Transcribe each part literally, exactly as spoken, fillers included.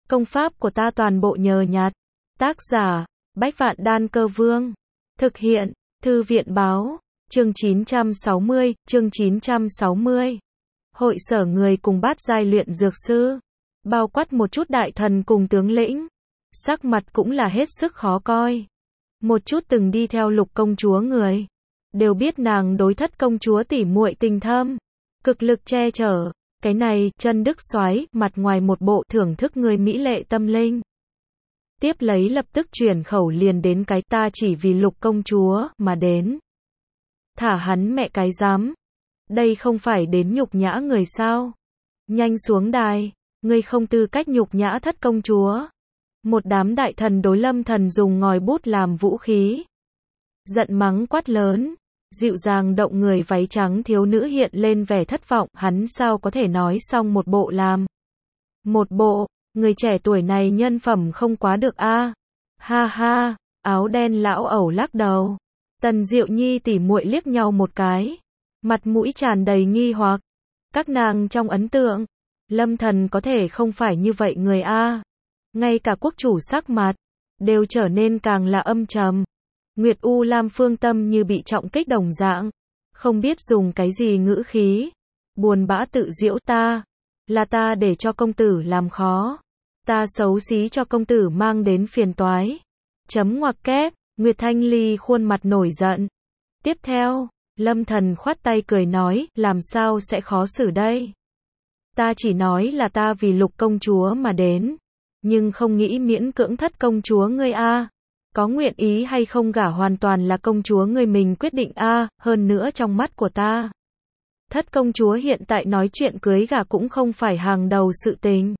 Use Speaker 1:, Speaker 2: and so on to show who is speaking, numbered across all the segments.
Speaker 1: Công pháp của ta toàn bộ nhờ nhặt. Tác giả, Bách Vạn Đan Cơ Vương. Thực hiện, Thư viện Báo. Chương chín trăm sáu mươi, chương chín trăm sáu mươi. Hội sở người cùng bát giai luyện dược sư. Bao quát một chút đại thần cùng tướng lĩnh. Sắc mặt cũng là hết sức khó coi. Một chút từng đi theo Lục công chúa người. Đều biết nàng đối Thất công chúa tỉ muội tình thâm. Cực lực che chở. Cái này, chân đức soái, mặt ngoài một bộ thưởng thức người mỹ lệ tâm linh. Tiếp lấy lập tức chuyển khẩu liền đến cái ta chỉ vì Lục công chúa mà đến. Thả hắn mẹ cái dám. Đây không phải đến nhục nhã người sao? Nhanh xuống đài, ngươi không tư cách nhục nhã Thất công chúa. Một đám đại thần đối Lâm Thần dùng ngòi bút làm vũ khí. Giận mắng quát lớn. Dịu dàng động người váy trắng thiếu nữ hiện lên vẻ thất vọng, hắn sao có thể nói xong một bộ làm. Một bộ, người trẻ tuổi này nhân phẩm không quá được a. À. Ha ha, áo đen lão ẩu lắc đầu. Tần Diệu Nhi tỉ muội liếc nhau một cái. Mặt mũi tràn đầy nghi hoặc. Các nàng trong ấn tượng, Lâm Thần có thể không phải như vậy người a. À. Ngay cả quốc chủ sắc mặt, đều trở nên càng là âm trầm. Nguyệt U Lam phương tâm như bị trọng kích đồng dạng. Không biết dùng cái gì ngữ khí. Buồn bã tự giễu ta. Là ta để cho công tử làm khó. Ta xấu xí cho công tử mang đến phiền toái. Chấm ngoặc kép. Nguyệt Thanh Ly khuôn mặt nổi giận. Tiếp theo, Lâm Thần khoát tay cười nói, làm sao sẽ khó xử đây? Ta chỉ nói là ta vì Lục công chúa mà đến. Nhưng không nghĩ miễn cưỡng Thất công chúa ngươi a. À. Có nguyện ý hay không gả hoàn toàn là công chúa người mình quyết định a. À, hơn nữa trong mắt của ta. Thất công chúa hiện tại nói chuyện cưới gả cũng không phải hàng đầu sự tình.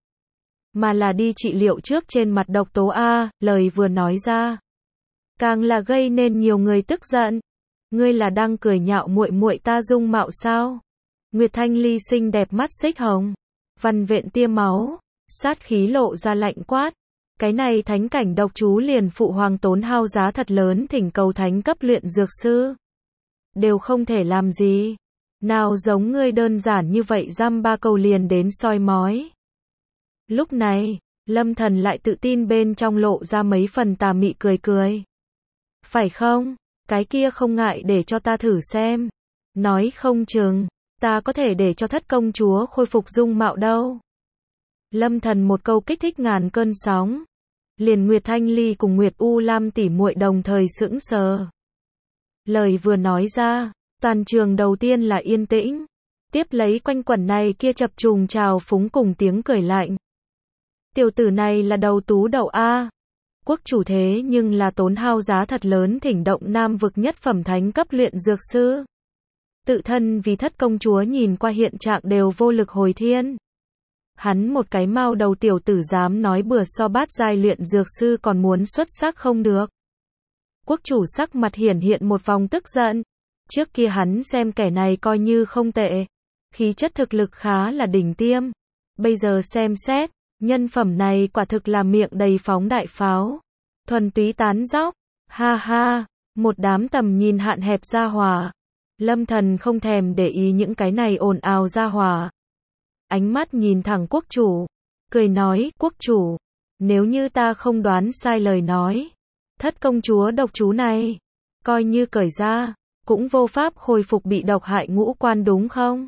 Speaker 1: Mà là đi trị liệu trước trên mặt độc tố a. À, lời vừa nói ra. Càng là gây nên nhiều người tức giận. Ngươi là đang cười nhạo muội muội ta dung mạo sao? Nguyệt Thanh Ly xinh đẹp mắt xích hồng. Văn vện tia máu. Sát khí lộ ra lạnh quát. Cái này thánh cảnh độc chú liền phụ hoàng tốn hao giá thật lớn thỉnh cầu thánh cấp luyện dược sư. Đều không thể làm gì. Nào giống ngươi đơn giản như vậy dăm ba câu liền đến soi mói. Lúc này, Lâm Thần lại tự tin bên trong lộ ra mấy phần tà mị cười cười. Phải không? Cái kia không ngại để cho ta thử xem. Nói không chừng, ta có thể để cho Thất công chúa khôi phục dung mạo đâu. Lâm Thần một câu kích thích ngàn cơn sóng. Liền Nguyệt Thanh Ly cùng Nguyệt U Lam tỉ muội đồng thời sững sờ. Lời vừa nói ra, toàn trường đầu tiên là yên tĩnh. Tiếp lấy quanh quẩn này kia chập trùng trào phúng cùng tiếng cười lạnh. Tiểu tử này là đầu tú đậu a. Quốc chủ thế nhưng là tốn hao giá thật lớn thỉnh động nam vực nhất phẩm thánh cấp luyện dược sư. Tự thân vì Thất công chúa nhìn qua hiện trạng đều vô lực hồi thiên. Hắn một cái mao đầu tiểu tử dám nói bừa so bát giai luyện dược sư còn muốn xuất sắc không được. Quốc chủ sắc mặt hiển hiện một vòng tức giận. Trước kia hắn xem kẻ này coi như không tệ. Khí chất thực lực khá là đỉnh tiêm. Bây giờ xem xét, nhân phẩm này quả thực là miệng đầy phóng đại pháo. Thuần túy tán dóc. Ha ha, một đám tầm nhìn hạn hẹp gia hỏa. Lâm Thần không thèm để ý những cái này ồn ào gia hỏa. Ánh mắt nhìn thẳng quốc chủ, cười nói, quốc chủ, nếu như ta không đoán sai lời nói, Thất công chúa độc chú này, coi như cởi ra, cũng vô pháp khôi phục bị độc hại ngũ quan đúng không?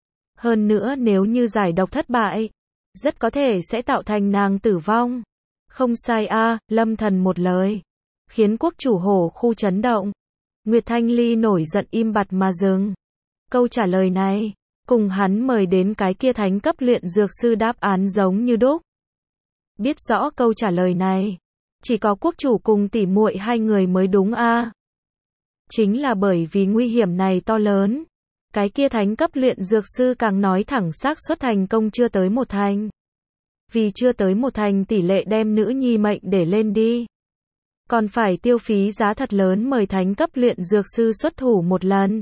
Speaker 1: Hơn nữa nếu như giải độc thất bại, rất có thể sẽ tạo thành nàng tử vong. Không sai a. À, Lâm Thần một lời, khiến quốc chủ hổ khu chấn động. Nguyệt Thanh Ly nổi giận im bặt mà dừng. Câu trả lời này, cùng hắn mời đến cái kia thánh cấp luyện dược sư đáp án giống như đúc. Biết rõ câu trả lời này, chỉ có quốc chủ cùng tỉ muội hai người mới đúng a. À. Chính là bởi vì nguy hiểm này to lớn, cái kia thánh cấp luyện dược sư càng nói thẳng xác suất thành công chưa tới một thành. Vì chưa tới một thành tỷ lệ đem nữ nhi mệnh để lên đi, còn phải tiêu phí giá thật lớn mời thánh cấp luyện dược sư xuất thủ một lần.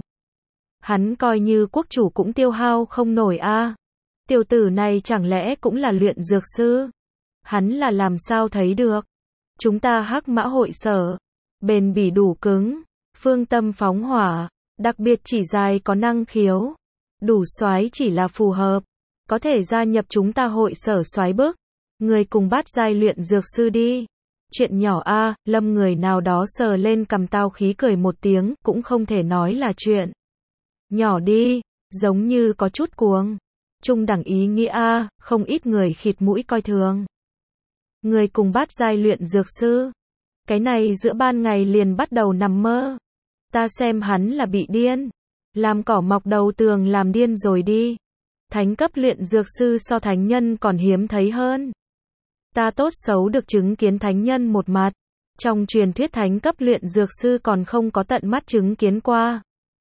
Speaker 1: Hắn coi như quốc chủ cũng tiêu hao không nổi a. À. Tiểu tử này chẳng lẽ cũng là luyện dược sư? Hắn là làm sao thấy được? Chúng ta Hắc Mã hội sở, bền bỉ đủ cứng, phương tâm phóng hỏa, đặc biệt chỉ dài có năng khiếu, đủ soái chỉ là phù hợp, có thể gia nhập chúng ta hội sở soái bức. Người cùng bát giai luyện dược sư đi. Chuyện nhỏ a, Lâm người nào đó sờ lên cằm tao khí cười một tiếng, cũng không thể nói là chuyện nhỏ đi, giống như có chút cuồng. Trung đẳng ý nghĩa a, không ít người khịt mũi coi thường. Người cùng bát giai luyện dược sư. Cái này giữa ban ngày liền bắt đầu nằm mơ. Ta xem hắn là bị điên. Làm cỏ mọc đầu tường làm điên rồi đi. Thánh cấp luyện dược sư so thánh nhân còn hiếm thấy hơn. Ta tốt xấu được chứng kiến thánh nhân một mặt. Trong truyền thuyết thánh cấp luyện dược sư còn không có tận mắt chứng kiến qua.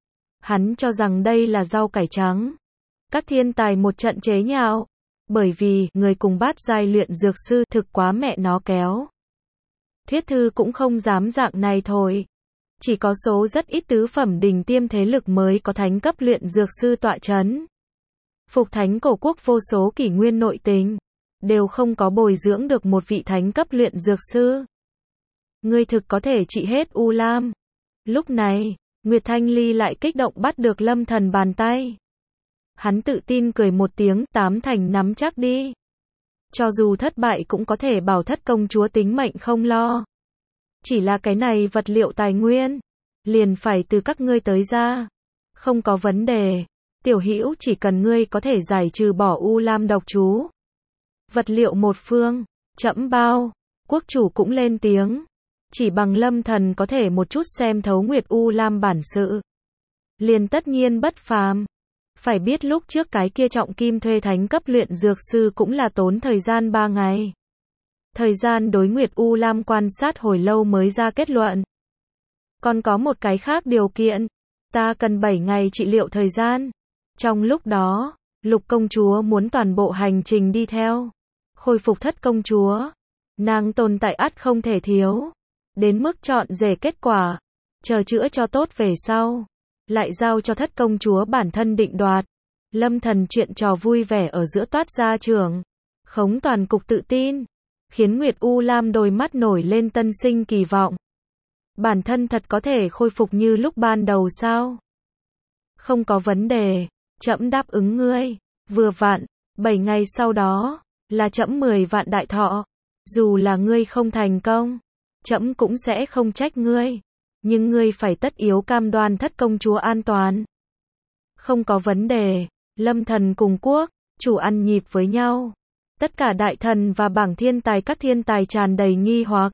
Speaker 1: Hắn cho rằng đây là rau cải trắng. Các thiên tài một trận chế nhạo. Bởi vì, người cùng bát giai luyện dược sư thực quá mẹ nó kéo. Thuyết thư cũng không dám dạng này thôi. Chỉ có số rất ít tứ phẩm đỉnh tiêm thế lực mới có thánh cấp luyện dược sư tọa chấn. Phục thánh cổ quốc vô số kỷ nguyên nội tình. Đều không có bồi dưỡng được một vị thánh cấp luyện dược sư. Ngươi thực có thể trị hết U Lam. Lúc này, Nguyệt Thanh Ly lại kích động bắt được Lâm Thần bàn tay. Hắn tự tin cười một tiếng, tám thành nắm chắc đi. Cho dù thất bại cũng có thể bảo thất công chúa tính mệnh không lo. Chỉ là cái này vật liệu tài nguyên, liền phải từ các ngươi tới ra. Không có vấn đề. Tiểu Hữu chỉ cần ngươi có thể giải trừ bỏ U Lam độc chú. Vật liệu một phương, trẫm bao. Quốc chủ cũng lên tiếng. Chỉ bằng Lâm Thần có thể một chút xem thấu Nguyệt U Lam bản sự. Liền tất nhiên bất phàm. Phải biết lúc trước cái kia trọng kim thuê thánh cấp luyện dược sư cũng là tốn thời gian ba ngày. Thời gian đối Nguyệt U Lam quan sát hồi lâu mới ra kết luận. Còn có một cái khác điều kiện. Ta cần bảy ngày trị liệu thời gian. Trong lúc đó, Lục công chúa muốn toàn bộ hành trình đi theo. Khôi phục thất công chúa. Nàng tồn tại ắt không thể thiếu. Đến mức chọn rể kết quả. Chờ chữa cho tốt về sau. Lại giao cho thất công chúa bản thân định đoạt. Lâm Thần chuyện trò vui vẻ ở giữa toát ra trường. Khống toàn cục tự tin. Khiến Nguyệt U Lam đôi mắt nổi lên tân sinh kỳ vọng. Bản thân thật có thể khôi phục như lúc ban đầu sao? Không có vấn đề. Trẫm đáp ứng ngươi. Vừa vặn, bảy ngày sau đó, là trẫm mười vạn đại thọ. Dù là ngươi không thành công, trẫm cũng sẽ không trách ngươi. Nhưng ngươi phải tất yếu cam đoan thất công chúa an toàn. Không có vấn đề. Lâm Thần cùng quốc chủ ăn nhịp với nhau. Tất cả đại thần và bảng thiên tài các thiên tài tràn đầy nghi hoặc.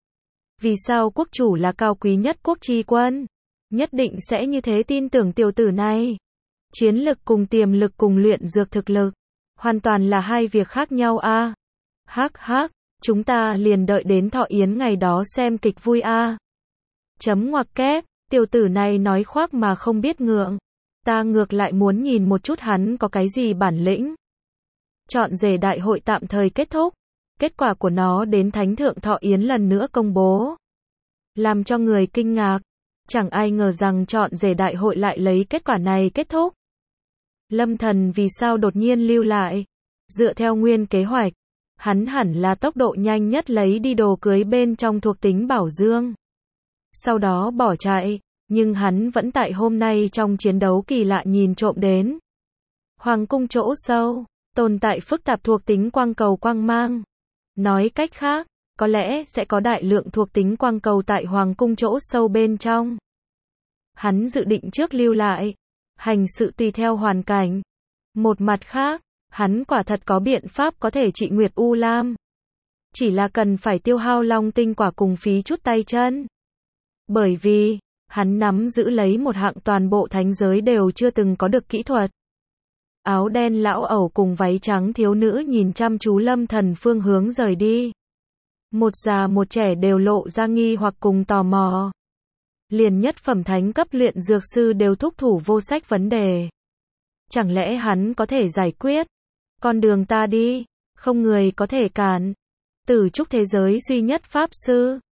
Speaker 1: Vì sao quốc chủ là cao quý nhất quốc tri quân? Nhất định sẽ như thế tin tưởng tiểu tử này. Chiến lực cùng tiềm lực cùng luyện dược thực lực. Hoàn toàn là hai việc khác nhau a. À. Hắc hắc, chúng ta liền đợi đến thọ yến ngày đó xem kịch vui a. À. Chấm ngoặc kép, tiểu tử này nói khoác mà không biết ngượng. Ta ngược lại muốn nhìn một chút hắn có cái gì bản lĩnh. Chọn rể đại hội tạm thời kết thúc. Kết quả của nó đến Thánh Thượng Thọ Yến lần nữa công bố. Làm cho người kinh ngạc. Chẳng ai ngờ rằng chọn rể đại hội lại lấy kết quả này kết thúc. Lâm Thần vì sao đột nhiên lưu lại? Dựa theo nguyên kế hoạch, hắn hẳn là tốc độ nhanh nhất lấy đi đồ cưới bên trong thuộc tính bảo dương. Sau đó bỏ chạy, nhưng hắn vẫn tại hôm nay trong chiến đấu kỳ lạ nhìn trộm đến. Hoàng cung chỗ sâu, tồn tại phức tạp thuộc tính quang cầu quang mang. Nói cách khác, có lẽ sẽ có đại lượng thuộc tính quang cầu tại hoàng cung chỗ sâu bên trong. Hắn dự định trước lưu lại, hành sự tùy theo hoàn cảnh. Một mặt khác, hắn quả thật có biện pháp có thể trị Nguyệt U Lam. Chỉ là cần phải tiêu hao long tinh quả cùng phí chút tay chân. Bởi vì, hắn nắm giữ lấy một hạng toàn bộ thánh giới đều chưa từng có được kỹ thuật. Áo đen lão ẩu cùng váy trắng thiếu nữ nhìn chăm chú Lâm Thần phương hướng rời đi. Một già một trẻ đều lộ ra nghi hoặc cùng tò mò. Liền nhất phẩm thánh cấp luyện dược sư đều thúc thủ vô sách vấn đề. Chẳng lẽ hắn có thể giải quyết? Con đường ta đi, không người có thể cản. Tử trúc thế giới duy nhất pháp sư.